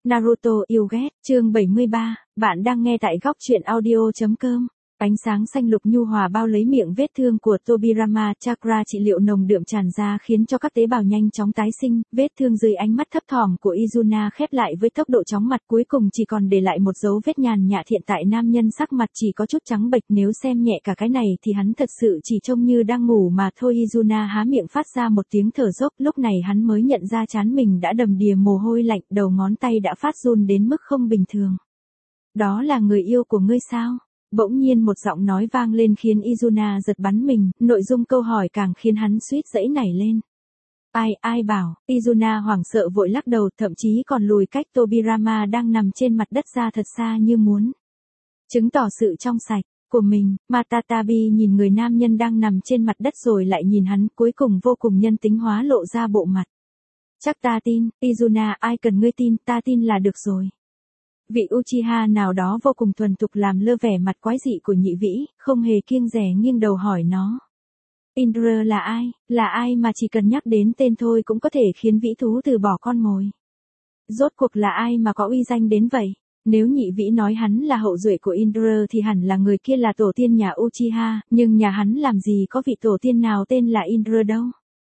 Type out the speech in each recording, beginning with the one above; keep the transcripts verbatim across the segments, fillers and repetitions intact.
Naruto yêu ghét, chương bảy mươi ba, bạn đang nghe tại góc truyện audio.com. Ánh sáng xanh lục nhu hòa bao lấy miệng vết thương của Tobirama, chakra trị liệu nồng đượm tràn ra khiến cho các tế bào nhanh chóng tái sinh, vết thương dưới ánh mắt thấp thỏm của Izuna khép lại với tốc độ chóng mặt, cuối cùng chỉ còn để lại một dấu vết nhàn nhạt. Hiện tại nam nhân sắc mặt chỉ có chút trắng bệch, nếu xem nhẹ cả cái này thì hắn thật sự chỉ trông như đang ngủ mà thôi. Izuna há miệng phát ra một tiếng thở dốc, lúc này hắn mới nhận ra trán mình đã đầm đìa mồ hôi lạnh, đầu ngón tay đã phát run đến mức không bình thường. Đó là người yêu của ngươi sao? Bỗng nhiên một giọng nói vang lên khiến Izuna giật bắn mình, nội dung câu hỏi càng khiến hắn suýt giãy nảy lên. Ai, ai bảo? Izuna hoảng sợ vội lắc đầu, thậm chí còn lùi cách Tobirama đang nằm trên mặt đất ra thật xa như muốn chứng tỏ sự trong sạch của mình. Matatabi nhìn người nam nhân đang nằm trên mặt đất rồi lại nhìn hắn, cuối cùng vô cùng nhân tính hóa lộ ra bộ mặt. Chắc ta tin, Izuna, ai cần ngươi tin, ta tin là được rồi. Vị Uchiha nào đó vô cùng thuần thục làm lơ vẻ mặt quái dị của nhị vĩ, không hề kiêng dè nghiêng đầu hỏi nó. Indra là ai, là ai mà chỉ cần nhắc đến tên thôi cũng có thể khiến vĩ thú từ bỏ con mồi. Rốt cuộc là ai mà có uy danh đến vậy? Nếu nhị vĩ nói hắn là hậu duệ của Indra thì hẳn là người kia là tổ tiên nhà Uchiha, nhưng nhà hắn làm gì có vị tổ tiên nào tên là Indra đâu?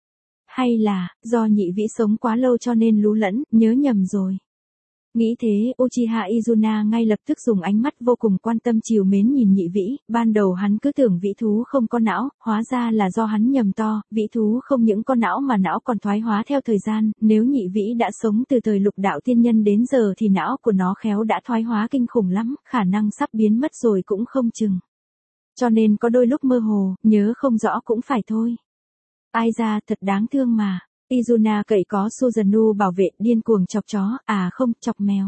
Hay là, do nhị vĩ sống quá lâu cho nên lú lẫn, nhớ nhầm rồi. Nghĩ thế, Uchiha Izuna ngay lập tức dùng ánh mắt vô cùng quan tâm trìu mến nhìn nhị vĩ, ban đầu hắn cứ tưởng vĩ thú không có não, hóa ra là do hắn nhầm to, vĩ thú không những có não mà não còn thoái hóa theo thời gian, nếu nhị vĩ đã sống từ thời lục đạo tiên nhân đến giờ thì não của nó khéo đã thoái hóa kinh khủng lắm, khả năng sắp biến mất rồi cũng không chừng. Cho nên có đôi lúc mơ hồ, nhớ không rõ cũng phải thôi. Ai ra, thật đáng thương mà. Izuna cậy có Suzanu bảo vệ, điên cuồng chọc chó, à không, chọc mèo.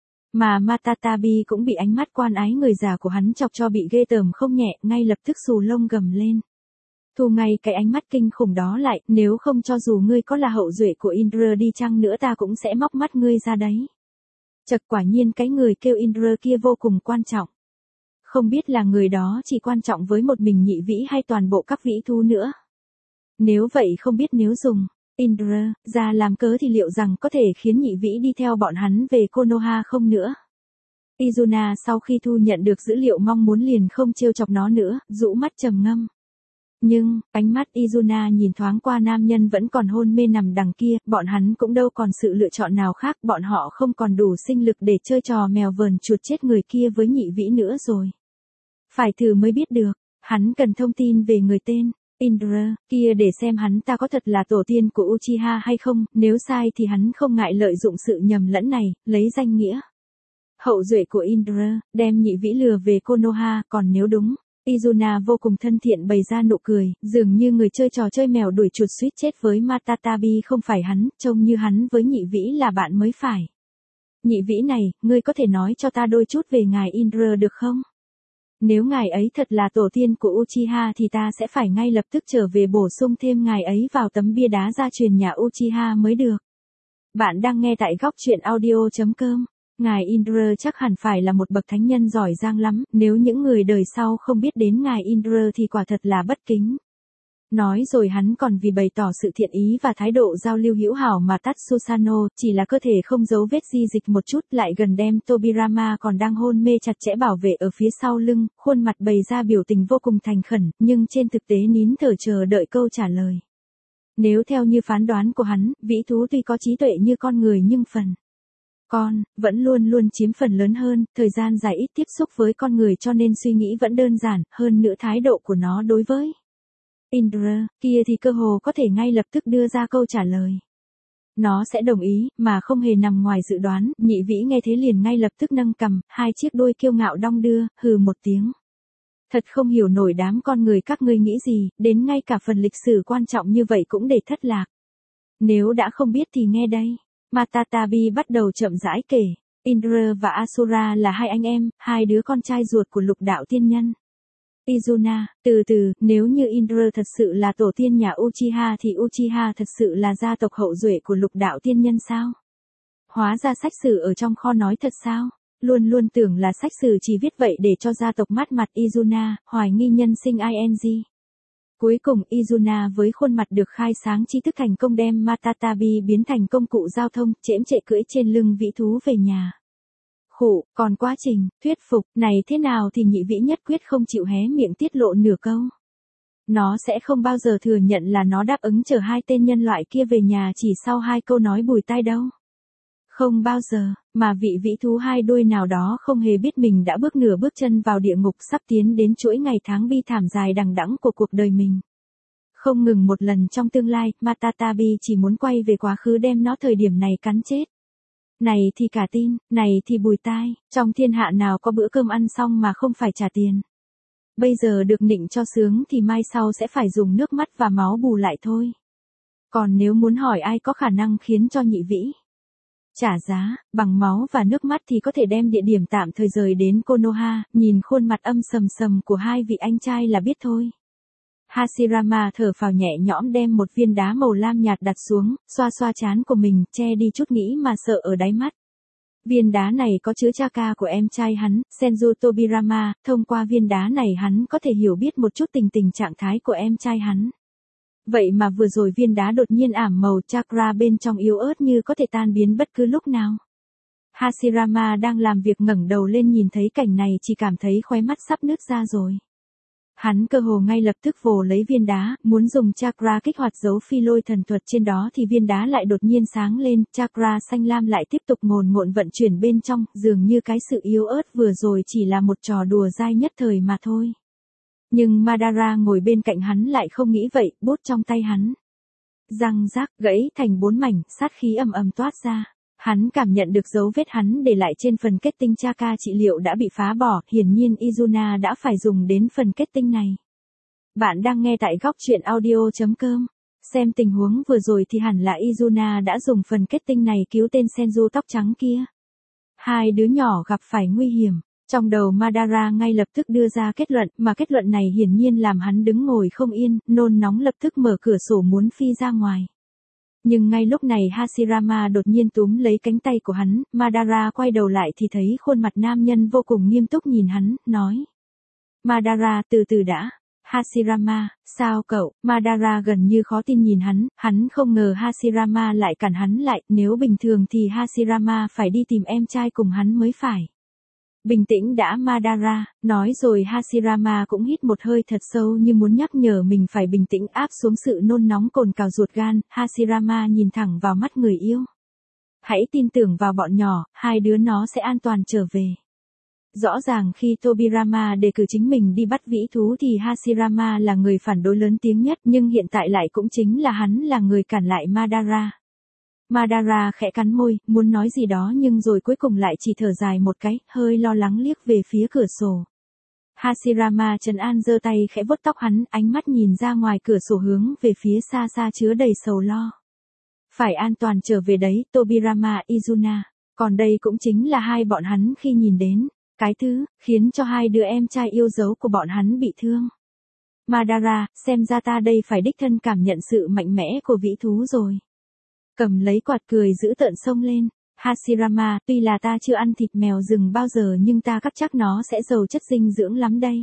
Mà Matatabi cũng bị ánh mắt quan ái người già của hắn chọc cho bị ghê tởm không nhẹ, ngay lập tức xù lông gầm lên. Thu ngay cái ánh mắt kinh khủng đó lại, nếu không cho dù ngươi có là hậu duệ của Indra đi chăng nữa ta cũng sẽ móc mắt ngươi ra đấy. Chật, quả nhiên cái người kêu Indra kia vô cùng quan trọng. Không biết là người đó chỉ quan trọng với một mình nhị vĩ hay toàn bộ các vĩ thú nữa. Nếu vậy không biết nếu dùng Indra ra làm cớ thì liệu rằng có thể khiến nhị vĩ đi theo bọn hắn về Konoha không nữa. Izuna sau khi thu nhận được dữ liệu mong muốn liền không trêu chọc nó nữa, rũ mắt trầm ngâm. Nhưng, ánh mắt Izuna nhìn thoáng qua nam nhân vẫn còn hôn mê nằm đằng kia, bọn hắn cũng đâu còn sự lựa chọn nào khác, bọn họ không còn đủ sinh lực để chơi trò mèo vờn chuột chết người kia với nhị vĩ nữa rồi. Phải thử mới biết được, hắn cần thông tin về người tên Indra kia để xem hắn ta có thật là tổ tiên của Uchiha hay không, nếu sai thì hắn không ngại lợi dụng sự nhầm lẫn này, lấy danh nghĩa hậu duệ của Indra, đem nhị vĩ lừa về Konoha, còn nếu đúng, Izuna vô cùng thân thiện bày ra nụ cười, dường như người chơi trò chơi mèo đuổi chuột suýt chết với Matatabi không phải hắn, trông như hắn với nhị vĩ là bạn mới phải. Nhị vĩ này, ngươi có thể nói cho ta đôi chút về ngài Indra được không? Nếu ngài ấy thật là tổ tiên của Uchiha thì ta sẽ phải ngay lập tức trở về bổ sung thêm ngài ấy vào tấm bia đá gia truyền nhà Uchiha mới được. Bạn đang nghe tại góc truyện audio.com. Ngài Indra chắc hẳn phải là một bậc thánh nhân giỏi giang lắm, nếu những người đời sau không biết đến ngài Indra thì quả thật là bất kính. Nói rồi hắn còn vì bày tỏ sự thiện ý và thái độ giao lưu hữu hảo mà tắt Susano, chỉ là cơ thể không giấu vết di dịch một chút lại gần đem Tobirama còn đang hôn mê chặt chẽ bảo vệ ở phía sau lưng, khuôn mặt bày ra biểu tình vô cùng thành khẩn, nhưng trên thực tế nín thở chờ đợi câu trả lời. Nếu theo như phán đoán của hắn, vĩ thú tuy có trí tuệ như con người nhưng phần con, vẫn luôn luôn chiếm phần lớn hơn, thời gian dài ít tiếp xúc với con người cho nên suy nghĩ vẫn đơn giản, hơn nữa thái độ của nó đối với Indra kia thì cơ hồ có thể ngay lập tức đưa ra câu trả lời. Nó sẽ đồng ý, mà không hề nằm ngoài dự đoán, nhị vĩ nghe thế liền ngay lập tức nâng cằm, hai chiếc đuôi kiêu ngạo đong đưa, hừ một tiếng. Thật không hiểu nổi đám con người các ngươi nghĩ gì, đến ngay cả phần lịch sử quan trọng như vậy cũng để thất lạc. Nếu đã không biết thì nghe đây. Matatabi bắt đầu chậm rãi kể, Indra và Asura là hai anh em, hai đứa con trai ruột của lục đạo tiên nhân. Izuna, từ từ, nếu như Indra thật sự là tổ tiên nhà Uchiha thì Uchiha thật sự là gia tộc hậu duệ của lục đạo tiên nhân sao? Hóa ra sách sử ở trong kho nói thật sao? Luôn luôn tưởng là sách sử chỉ viết vậy để cho gia tộc mát mặt. Izuna, hoài nghi nhân sinh ing. Cuối cùng Izuna với khuôn mặt được khai sáng trí thức thành công đem Matatabi biến thành công cụ giao thông, chễm chệ cưỡi trên lưng vĩ thú về nhà. Khụ, còn quá trình, thuyết phục, này thế nào thì nhị vĩ nhất quyết không chịu hé miệng tiết lộ nửa câu. Nó sẽ không bao giờ thừa nhận là nó đáp ứng chở hai tên nhân loại kia về nhà chỉ sau hai câu nói bùi tai đâu. Không bao giờ, mà vị vĩ thú hai đuôi nào đó không hề biết mình đã bước nửa bước chân vào địa ngục sắp tiến đến chuỗi ngày tháng bi thảm dài đằng đẵng của cuộc đời mình. Không ngừng một lần trong tương lai, Matatabi chỉ muốn quay về quá khứ đem nó thời điểm này cắn chết. Này thì cả tin, này thì bùi tai, trong thiên hạ nào có bữa cơm ăn xong mà không phải trả tiền. Bây giờ được nịnh cho sướng thì mai sau sẽ phải dùng nước mắt và máu bù lại thôi. Còn nếu muốn hỏi ai có khả năng khiến cho nhị vĩ trả giá, bằng máu và nước mắt thì có thể đem địa điểm tạm thời rời đến Konoha, nhìn khuôn mặt âm sầm sầm của hai vị anh trai là biết thôi. Hashirama thở phào nhẹ nhõm đem một viên đá màu lam nhạt đặt xuống, xoa xoa trán của mình, che đi chút nghĩ mà sợ ở đáy mắt. Viên đá này có chứa chakra của em trai hắn, Senju Tobirama, thông qua viên đá này hắn có thể hiểu biết một chút tình tình trạng thái của em trai hắn. Vậy mà vừa rồi viên đá đột nhiên ảm màu, chakra bên trong yếu ớt như có thể tan biến bất cứ lúc nào. Hashirama đang làm việc ngẩng đầu lên nhìn thấy cảnh này chỉ cảm thấy khóe mắt sắp nứt ra rồi. Hắn cơ hồ ngay lập tức vồ lấy viên đá, muốn dùng chakra kích hoạt dấu phi lôi thần thuật trên đó thì viên đá lại đột nhiên sáng lên, chakra xanh lam lại tiếp tục ngồn ngộn vận chuyển bên trong, dường như cái sự yếu ớt vừa rồi chỉ là một trò đùa dai nhất thời mà thôi. Nhưng Madara ngồi bên cạnh hắn lại không nghĩ vậy, bút trong tay hắn. Răng rác, gãy thành bốn mảnh, sát khí ầm ầm toát ra. Hắn cảm nhận được dấu vết hắn để lại trên phần kết tinh chakra trị liệu đã bị phá bỏ, hiển nhiên Izuna đã phải dùng đến phần kết tinh này. Bạn đang nghe tại góc truyện audio chấm com. Xem tình huống vừa rồi thì hẳn là Izuna đã dùng phần kết tinh này cứu tên Senju tóc trắng kia. Hai đứa nhỏ gặp phải nguy hiểm. Trong đầu Madara ngay lập tức đưa ra kết luận, mà kết luận này hiển nhiên làm hắn đứng ngồi không yên, nôn nóng lập tức mở cửa sổ muốn phi ra ngoài. Nhưng ngay lúc này Hashirama đột nhiên túm lấy cánh tay của hắn, Madara quay đầu lại thì thấy khuôn mặt nam nhân vô cùng nghiêm túc nhìn hắn, nói. Madara, từ từ đã. Hashirama, sao cậu? Madara gần như khó tin nhìn hắn, hắn không ngờ Hashirama lại cản hắn lại, nếu bình thường thì Hashirama phải đi tìm em trai cùng hắn mới phải. Bình tĩnh đã Madara, nói rồi Hashirama cũng hít một hơi thật sâu như muốn nhắc nhở mình phải bình tĩnh áp xuống sự nôn nóng cồn cào ruột gan, Hashirama nhìn thẳng vào mắt người yêu. Hãy tin tưởng vào bọn nhỏ, hai đứa nó sẽ an toàn trở về. Rõ ràng khi Tobirama đề cử chính mình đi bắt vĩ thú thì Hashirama là người phản đối lớn tiếng nhất, nhưng hiện tại lại cũng chính là hắn là người cản lại Madara. Madara khẽ cắn môi, muốn nói gì đó nhưng rồi cuối cùng lại chỉ thở dài một cái, hơi lo lắng liếc về phía cửa sổ. Hashirama trấn an giơ tay khẽ vuốt tóc hắn, ánh mắt nhìn ra ngoài cửa sổ hướng về phía xa xa chứa đầy sầu lo. Phải an toàn trở về đấy, Tobirama, Izuna. Còn đây cũng chính là hai bọn hắn khi nhìn đến. Cái thứ, khiến cho hai đứa em trai yêu dấu của bọn hắn bị thương. Madara, xem ra ta đây phải đích thân cảm nhận sự mạnh mẽ của vĩ thú rồi. Cầm lấy quạt cười giữ tợn xông lên. Hashirama, tuy là ta chưa ăn thịt mèo rừng bao giờ nhưng ta cắt chắc nó sẽ giàu chất dinh dưỡng lắm đây.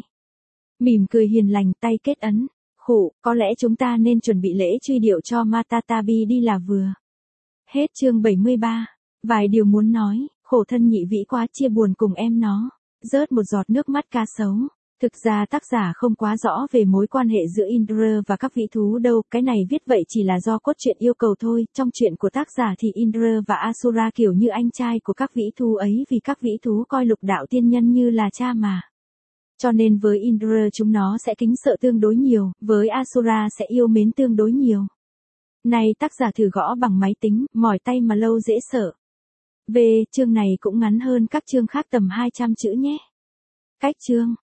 Mỉm cười hiền lành, tay kết ấn. Khụ, có lẽ chúng ta nên chuẩn bị lễ truy điệu cho Matatabi đi là vừa. Hết chương bảy mươi ba. Vài điều muốn nói, khổ thân nhị vĩ quá chia buồn cùng em nó. Rớt một giọt nước mắt ca sấu. Thực ra tác giả không quá rõ về mối quan hệ giữa Indra và các vĩ thú đâu, cái này viết vậy chỉ là do cốt truyện yêu cầu thôi, trong truyện của tác giả thì Indra và Asura kiểu như anh trai của các vĩ thú ấy vì các vĩ thú coi lục đạo tiên nhân như là cha mà. Cho nên với Indra chúng nó sẽ kính sợ tương đối nhiều, với Asura sẽ yêu mến tương đối nhiều. Này tác giả thử gõ bằng máy tính, mỏi tay mà lâu dễ sợ. Về, chương này cũng ngắn hơn các chương khác tầm hai trăm chữ nhé. Cách chương